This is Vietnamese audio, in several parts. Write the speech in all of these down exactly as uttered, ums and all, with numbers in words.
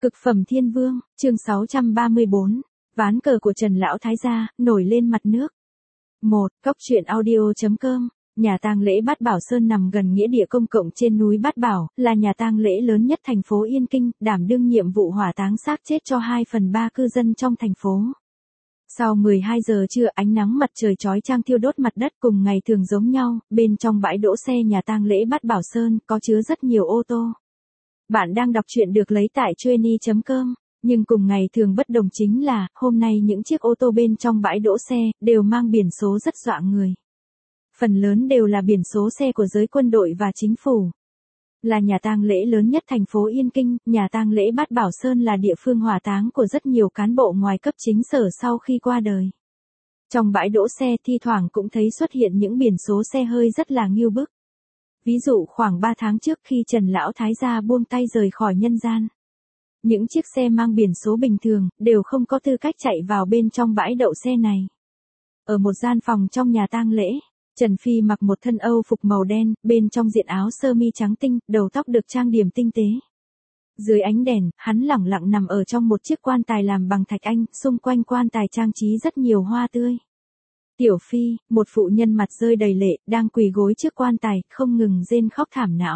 Cực phẩm thiên vương, chương sáu trăm ba mươi bốn, ván cờ của Trần Lão Thái gia, nổi lên mặt nước. một. Cốc truyện audio chấm com. Nhà tang lễ Bát Bảo Sơn nằm gần nghĩa địa công cộng trên núi Bát Bảo, là nhà tang lễ lớn nhất thành phố Yên Kinh, đảm đương nhiệm vụ hỏa táng xác chết cho hai phần ba cư dân trong thành phố. Sau mười hai giờ trưa, ánh nắng mặt trời chói chang thiêu đốt mặt đất cùng ngày thường giống nhau, bên trong bãi đỗ xe nhà tang lễ Bát Bảo Sơn có chứa rất nhiều ô tô. Bạn đang đọc truyện được lấy tại Trueny chấm com, nhưng cùng ngày thường bất đồng chính là, hôm nay những chiếc ô tô bên trong bãi đỗ xe, đều mang biển số rất dọa người. Phần lớn đều là biển số xe của giới quân đội và chính phủ. Là nhà tang lễ lớn nhất thành phố Yên Kinh, nhà tang lễ Bát Bảo Sơn là địa phương hỏa táng của rất nhiều cán bộ ngoài cấp chính sở sau khi qua đời. Trong bãi đỗ xe thi thoảng cũng thấy xuất hiện những biển số xe hơi rất là ngưu bức. Ví dụ khoảng ba tháng trước khi Trần Lão Thái gia buông tay rời khỏi nhân gian. Những chiếc xe mang biển số bình thường, đều không có tư cách chạy vào bên trong bãi đậu xe này. Ở một gian phòng trong nhà tang lễ, Trần Phi mặc một thân Âu phục màu đen, bên trong diện áo sơ mi trắng tinh, đầu tóc được trang điểm tinh tế. Dưới ánh đèn, hắn lẳng lặng nằm ở trong một chiếc quan tài làm bằng thạch anh, xung quanh quan tài trang trí rất nhiều hoa tươi. Tiểu Phi, một phụ nhân mặt rơi đầy lệ, đang quỳ gối trước quan tài, không ngừng rên khóc thảm não.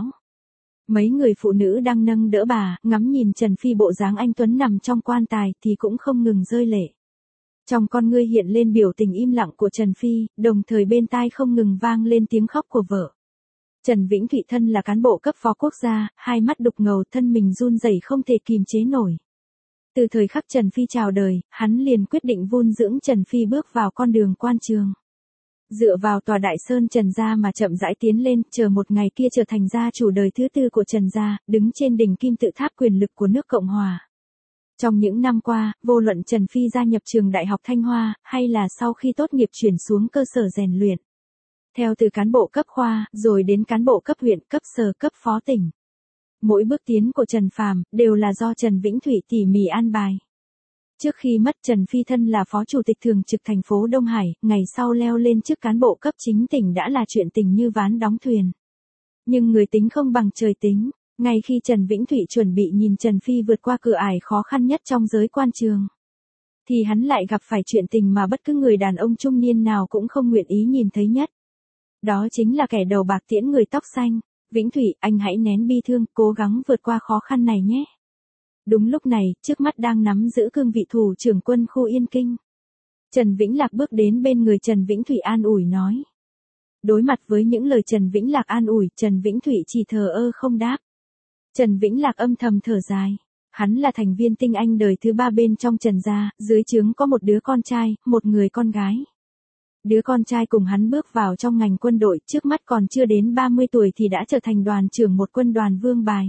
Mấy người phụ nữ đang nâng đỡ bà, ngắm nhìn Trần Phi bộ dáng anh tuấn nằm trong quan tài thì cũng không ngừng rơi lệ. Trong con ngươi hiện lên biểu tình im lặng của Trần Phi, đồng thời bên tai không ngừng vang lên tiếng khóc của vợ. Trần Vĩnh Thụy thân là cán bộ cấp phó quốc gia, hai mắt đục ngầu, thân mình run rẩy không thể kìm chế nổi. Từ thời khắc Trần Phi chào đời, hắn liền quyết định vun dưỡng Trần Phi bước vào con đường quan trường. Dựa vào tòa Đại Sơn Trần gia mà chậm rãi tiến lên, chờ một ngày kia trở thành gia chủ đời thứ tư của Trần gia, đứng trên đỉnh kim tự tháp quyền lực của nước Cộng hòa. Trong những năm qua, vô luận Trần Phi gia nhập trường Đại học Thanh Hoa, hay là sau khi tốt nghiệp chuyển xuống cơ sở rèn luyện. Theo từ cán bộ cấp khoa, rồi đến cán bộ cấp huyện, cấp sở, cấp phó tỉnh. Mỗi bước tiến của Trần Phàm đều là do Trần Vĩnh Thụy tỉ mỉ an bài. Trước khi mất, Trần Phi thân là phó chủ tịch thường trực thành phố Đông Hải, ngày sau leo lên chức cán bộ cấp chính tỉnh đã là chuyện tình như ván đóng thuyền. Nhưng người tính không bằng trời tính, ngay khi Trần Vĩnh Thụy chuẩn bị nhìn Trần Phi vượt qua cửa ải khó khăn nhất trong giới quan trường, thì hắn lại gặp phải chuyện tình mà bất cứ người đàn ông trung niên nào cũng không nguyện ý nhìn thấy nhất. Đó chính là kẻ đầu bạc tiễn người tóc xanh. Vĩnh Thụy, anh hãy nén bi thương, cố gắng vượt qua khó khăn này nhé. Đúng lúc này, trước mắt đang nắm giữ cương vị thủ trưởng quân khu Yên Kinh. Trần Vĩnh Lạc bước đến bên người Trần Vĩnh Thụy an ủi nói. Đối mặt với những lời Trần Vĩnh Lạc an ủi, Trần Vĩnh Thụy chỉ thờ ơ không đáp. Trần Vĩnh Lạc âm thầm thở dài. Hắn là thành viên tinh anh đời thứ ba bên trong Trần gia, dưới trướng có một đứa con trai, một người con gái. Đứa con trai cùng hắn bước vào trong ngành quân đội, trước mắt còn chưa đến ba mươi tuổi thì đã trở thành đoàn trưởng một quân đoàn vương bài.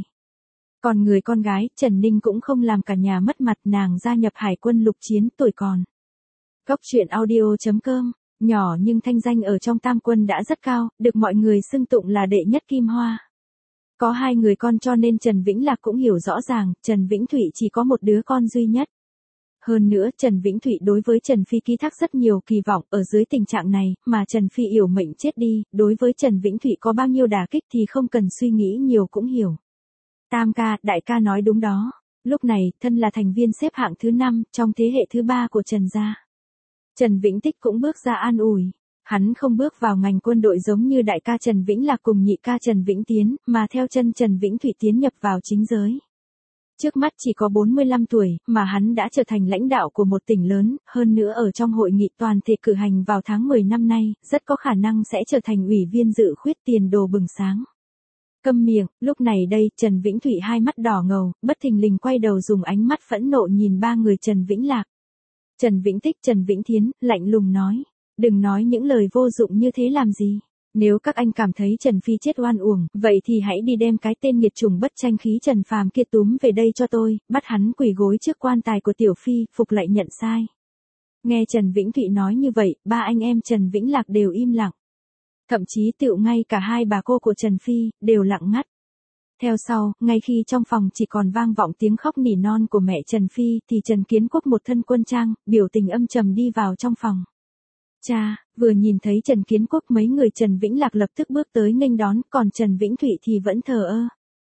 Còn người con gái, Trần Ninh cũng không làm cả nhà mất mặt, nàng gia nhập hải quân lục chiến, tuổi còn. Cốc truyện audio chấm com, nhỏ nhưng thanh danh ở trong tam quân đã rất cao, được mọi người xưng tụng là đệ nhất kim hoa. Có hai người con cho nên Trần Vĩnh Lạc cũng hiểu rõ ràng, Trần Vĩnh Thụy chỉ có một đứa con duy nhất. Hơn nữa, Trần Vĩnh Thụy đối với Trần Phi ký thác rất nhiều kỳ vọng, ở dưới tình trạng này, mà Trần Phi yểu mệnh chết đi, đối với Trần Vĩnh Thụy có bao nhiêu đả kích thì không cần suy nghĩ nhiều cũng hiểu. Tam ca, đại ca nói đúng đó. Lúc này, thân là thành viên xếp hạng thứ năm, trong thế hệ thứ ba của Trần gia. Trần Vĩnh Tích cũng bước ra an ủi. Hắn không bước vào ngành quân đội giống như đại ca Trần Vĩnh Lạc cùng nhị ca Trần Vĩnh Tiến, mà theo chân Trần Vĩnh Thụy tiến nhập vào chính giới. Trước mắt chỉ có bốn mươi lăm tuổi, mà hắn đã trở thành lãnh đạo của một tỉnh lớn, hơn nữa ở trong hội nghị toàn thể cử hành vào tháng mười năm nay, rất có khả năng sẽ trở thành ủy viên dự khuyết tiền đồ bừng sáng. Câm miệng, lúc này đây, Trần Vĩnh Thụy hai mắt đỏ ngầu, bất thình lình quay đầu dùng ánh mắt phẫn nộ nhìn ba người Trần Vĩnh Lạc. Trần Vĩnh Tích, Trần Vĩnh Thiến, lạnh lùng nói, đừng nói những lời vô dụng như thế làm gì. Nếu các anh cảm thấy Trần Phi chết oan uổng, vậy thì hãy đi đem cái tên nghiệt chủng bất tranh khí Trần Phàm kia túm về đây cho tôi, bắt hắn quỳ gối trước quan tài của Tiểu Phi, phục lại nhận sai. Nghe Trần Vĩnh Thụy nói như vậy, ba anh em Trần Vĩnh Lạc đều im lặng. Thậm chí tựu ngay cả hai bà cô của Trần Phi, đều lặng ngắt. Theo sau, ngay khi trong phòng chỉ còn vang vọng tiếng khóc nỉ non của mẹ Trần Phi, thì Trần Kiến Quốc một thân quân trang, biểu tình âm trầm đi vào trong phòng. Cha, vừa nhìn thấy Trần Kiến Quốc mấy người Trần Vĩnh Lạc lập tức bước tới nghênh đón, còn Trần Vĩnh Thụy thì vẫn thờ ơ.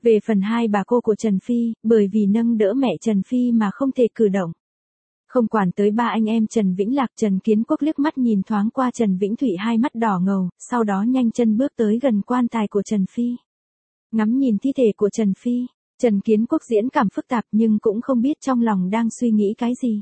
Về phần hai bà cô của Trần Phi, bởi vì nâng đỡ mẹ Trần Phi mà không thể cử động. Không quản tới ba anh em Trần Vĩnh Lạc, Trần Kiến Quốc liếc mắt nhìn thoáng qua Trần Vĩnh Thụy hai mắt đỏ ngầu, sau đó nhanh chân bước tới gần quan tài của Trần Phi. Ngắm nhìn thi thể của Trần Phi, Trần Kiến Quốc diễn cảm phức tạp nhưng cũng không biết trong lòng đang suy nghĩ cái gì.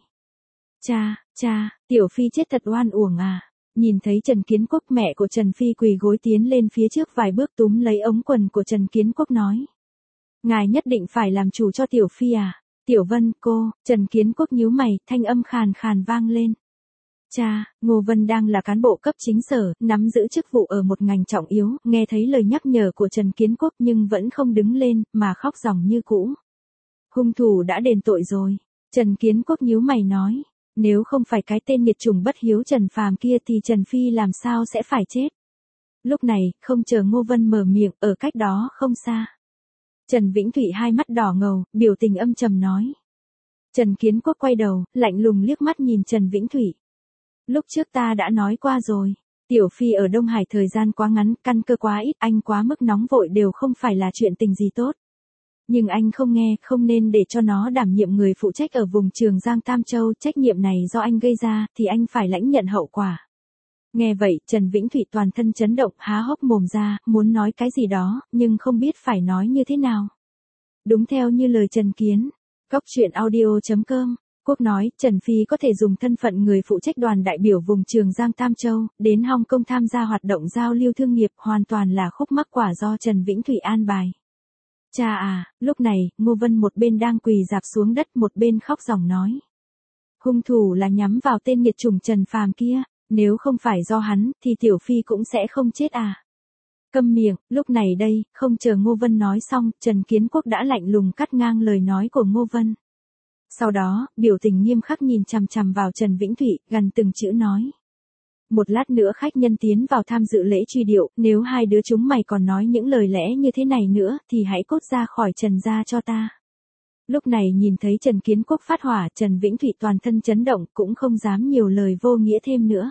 Cha, cha, Tiểu Phi chết thật oan uổng à. Nhìn thấy Trần Kiến Quốc, mẹ của Trần Phi quỳ gối tiến lên phía trước vài bước túm lấy ống quần của Trần Kiến Quốc nói. Ngài nhất định phải làm chủ cho Tiểu Phi à? Tiểu Vân, cô, Trần Kiến Quốc nhíu mày, thanh âm khàn khàn vang lên. Cha, Ngô Vân đang là cán bộ cấp chính sở, nắm giữ chức vụ ở một ngành trọng yếu, nghe thấy lời nhắc nhở của Trần Kiến Quốc nhưng vẫn không đứng lên, mà khóc ròng như cũ. Hung thủ đã đền tội rồi. Trần Kiến Quốc nhíu mày nói. Nếu không phải cái tên nghiệt chủng bất hiếu Trần Phàm kia thì Trần Phi làm sao sẽ phải chết. Lúc này, không chờ Ngô Vân mở miệng, ở cách đó không xa. Trần Vĩnh Thụy hai mắt đỏ ngầu, biểu tình âm trầm nói. Trần Kiến Quốc quay đầu, lạnh lùng liếc mắt nhìn Trần Vĩnh Thụy. Lúc trước ta đã nói qua rồi, Tiểu Phi ở Đông Hải thời gian quá ngắn, căn cơ quá ít, anh quá mức nóng vội đều không phải là chuyện tình gì tốt. Nhưng anh không nghe, không nên để cho nó đảm nhiệm người phụ trách ở vùng Trường Giang Tam Châu, trách nhiệm này do anh gây ra, thì anh phải lãnh nhận hậu quả. Nghe vậy, Trần Vĩnh Thụy toàn thân chấn động, há hốc mồm ra, muốn nói cái gì đó, nhưng không biết phải nói như thế nào. Đúng theo như lời Trần Kiến, Cóc truyện audio chấm com, Quốc nói, Trần Phi có thể dùng thân phận người phụ trách đoàn đại biểu vùng Trường Giang Tam Châu, đến Hong Kong tham gia hoạt động giao lưu thương nghiệp, hoàn toàn là khúc mắc quả do Trần Vĩnh Thụy an bài. Cha à, lúc này, Ngô Vân một bên đang quỳ rạp xuống đất, một bên khóc ròng nói. Hung thủ là nhắm vào tên nghiệt chủng Trần Phàm kia, nếu không phải do hắn, thì Tiểu Phi cũng sẽ không chết à. Câm miệng, lúc này đây, không chờ Ngô Vân nói xong, Trần Kiến Quốc đã lạnh lùng cắt ngang lời nói của Ngô Vân. Sau đó, biểu tình nghiêm khắc nhìn chằm chằm vào Trần Vĩnh Thụy, gần từng chữ nói. Một lát nữa khách nhân tiến vào tham dự lễ truy điệu, nếu hai đứa chúng mày còn nói những lời lẽ như thế này nữa, thì hãy cút ra khỏi Trần gia cho ta. Lúc này nhìn thấy Trần Kiến Quốc phát hỏa, Trần Vĩnh Thụy toàn thân chấn động, cũng không dám nhiều lời vô nghĩa thêm nữa.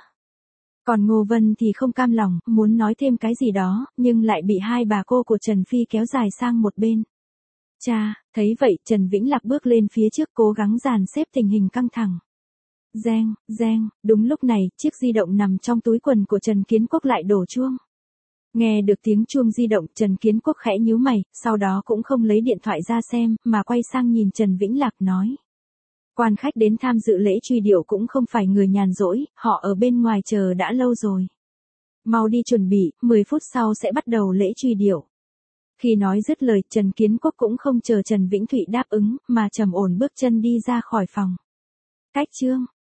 Còn Ngô Vân thì không cam lòng, muốn nói thêm cái gì đó, nhưng lại bị hai bà cô của Trần Phi kéo dài sang một bên. Cha, thấy vậy, Trần Vĩnh Lạc bước lên phía trước cố gắng dàn xếp tình hình căng thẳng. Reng, reng, đúng lúc này, chiếc di động nằm trong túi quần của Trần Kiến Quốc lại đổ chuông. Nghe được tiếng chuông di động, Trần Kiến Quốc khẽ nhíu mày, sau đó cũng không lấy điện thoại ra xem, mà quay sang nhìn Trần Vĩnh Lạc nói. Quan khách đến tham dự lễ truy điệu cũng không phải người nhàn rỗi, họ ở bên ngoài chờ đã lâu rồi. Mau đi chuẩn bị, mười phút sau sẽ bắt đầu lễ truy điệu. Khi nói dứt lời, Trần Kiến Quốc cũng không chờ Trần Vĩnh Thụy đáp ứng, mà trầm ổn bước chân đi ra khỏi phòng. Cách chương